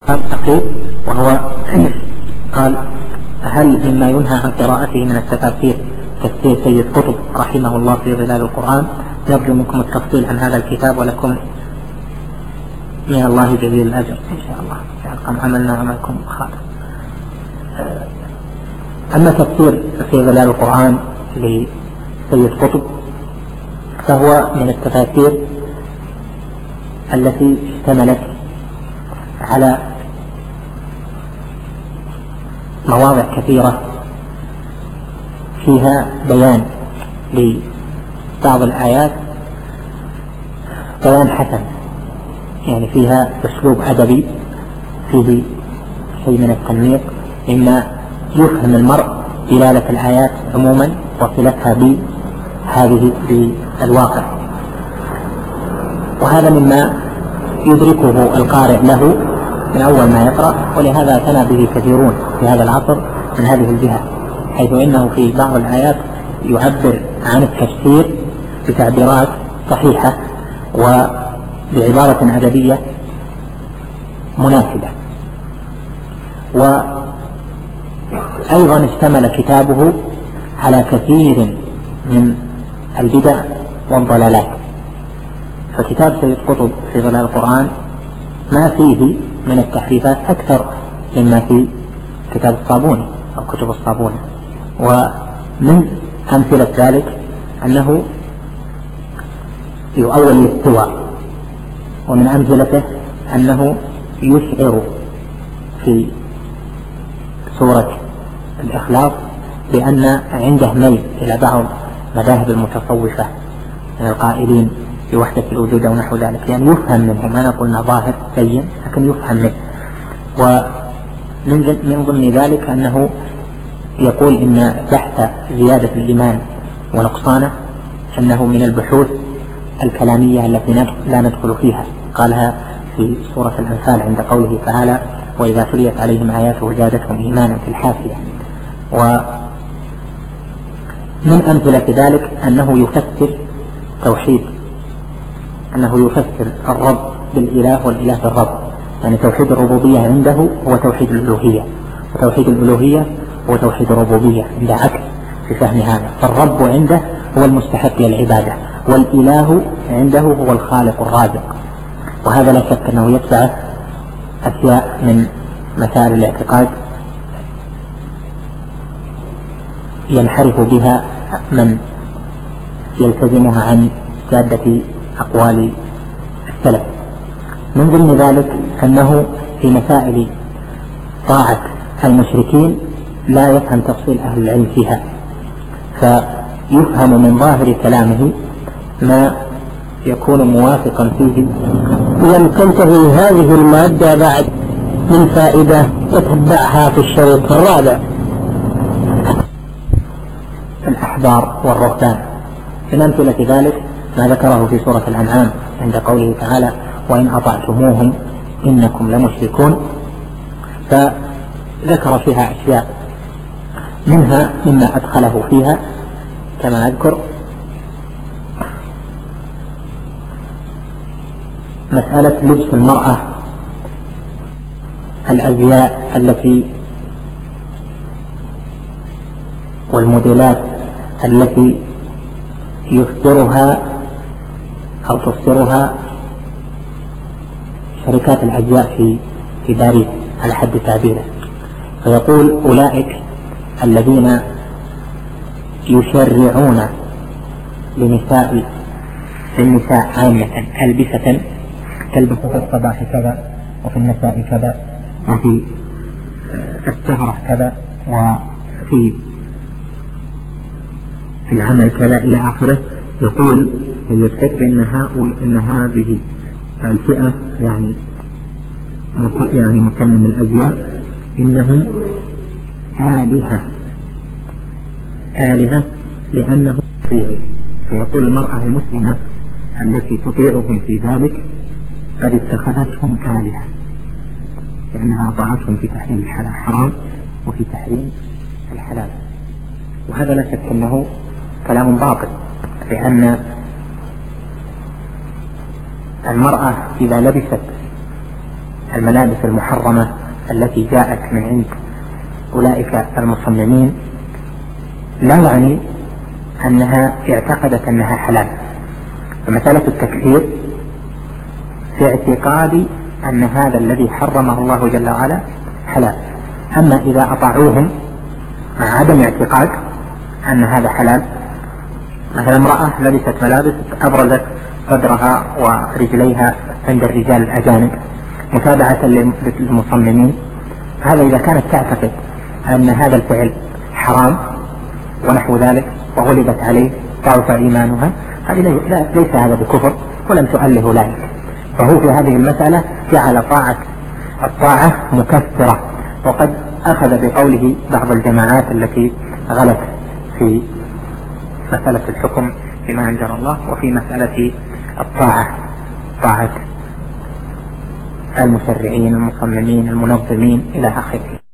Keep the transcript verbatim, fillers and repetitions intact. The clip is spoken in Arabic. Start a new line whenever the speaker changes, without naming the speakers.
تقول وهو قال: هل مما ينهى عن قراءته من التفاسير تفسير سيد قطب رحمه الله في ظلال القرآن؟ نرجو منكم التفصيل عن هذا الكتاب ولكم من الله جزيل الأجر إن شاء الله، قد عملنا عملكم خالص. أما تفسير في ظلال القرآن لسيد قطب فهو من التفاسير التي اشتملت على مواضع كثيرة فيها بيان لبعض الآيات بيان حسن، يعني فيها أسلوب أدبي فيه شيء من التنميق مما يفهم المرء دلالة الآيات عموما وصلتها بهذه بالواقع، وهذا مما يدركه القارئ له من أول ما يقرأ، ولهذا اعتنى به كثيرون في هذا العصر من هذه الجهة، حيث إنه في بعض الآيات يعبر عن التفسير بتعبيرات صحيحة وبعبارة أدبية مناسبة. وأيضا اشتمل كتابه على كثير من البدع والضلالات، فكتاب سيد قطب في ظلال القرآن ما فيه من التحريفات أكثر مما في كتاب الصابوني أو كتب الصابوني. ومن أمثلة ذلك أنه يؤول الاستواء، ومن أمثلته أنه يشعر في سورة الإخلاص بأن عنده ميل إلى بعض مذاهب المتصوفة من القائلين بوحدة الوجود أو نحو ذلك، يعني يفهم منه، ما نقولنا ظاهر بين لكن يفهم منه. ومن ضمن ذلك أنه يقول إن بحث زيادة الإيمان ونقصانه أنه من البحوث الكلامية التي لا ندخل فيها، قالها في سورة الأنفال عند قوله تعالى: وإذا تليت عليهم آياته زادتهم إيمانا في الحافية. ومن أمثلة ذلك أنه يفسر توحيد، أنه يفسر الرب بالإله والإله بالرب، يعني توحيد الربوبية عنده هو توحيد الألوهية، وتوحيد الألوهية هو توحيد الربوبية، عند عكس في فهم هذا. فالرب عنده هو المستحق للعبادة، والإله عنده هو الخالق الرازق، وهذا لا شك أنه يتبع أشياء من مسائل الاعتقاد ينحرف بها من يلتزمها عن جادة أقوال السلف. من ضمن ذلك أنه في مسائل طاعة المشركين لا يفهم تفصيل أهل العلم فيها، فيفهم من ظاهر كلامه ما يكون موافقا فيه.
لم تنتهي هذه المادة بعد من فائدة تتبعها في الشريط الرابع.
الأحبار والرهبان، من أمثلة ذلك ما ذكره في سورة الأنعام عند قوله تعالى: وإن أطعتموهم إنكم لمشركون، فذكر فيها أشياء، منها مما أدخله فيها كما أذكر مسألة لبس المرأة الأزياء التي والموديلات التي يصدرها أو تصدرها شركات الأزياء في في باريس على حد تعبيره. فيقول: أولئك الذين يشرعون لنساء النساء عامة ألبسة تلبس في الصباح كذا، وفي المساء كذا، وفي السهرة كذا، وفي في العمل كذا إلى آخره. يقول يذكر إن إن هذه الفئة يعني يعني مصمم الأزياء إنهم آلهة آلهة لأنه فيه. فيقول المرأة المسلمة التي تطيعهم في ذلك قد اتخذتهم آلهة، لأنها أطاعتهم في تحريم الحرام وفي تحريم الحلال. وهذا لا شك أنه كلام باطل، لأن المرأة إذا لبست الملابس المحرمة التي جاءت من عند أولئك المصممين لا يعني أنها اعتقدت أنها حلال. فمسألة التكفير في اعتقاد أن هذا الذي حرمه الله جل وعلا حلال. أما إذا أطاعوهم مع عدم اعتقاد أن هذا حلال، مثلا امرأة لبست ملابس أبرزت صدرها ورجليها عند الرجال الأجانب متابعة للمصممين، هذا إذا كانت تعتقد أن هذا الفعل حرام ونحو ذلك وغلبت عليه ضعف إيمانها، هذه ليس هذا بكفر ولم تؤله ذلك. فهو في هذه المسألة جعل طاعة الطاعة مكفرة، وقد أخذ بقوله بعض الجماعات التي غلت في مسألة الحكم بما أنزل الله وفي مسألة الطاعة، طاعة المشرعين المصممين المنظمين إلى آخره.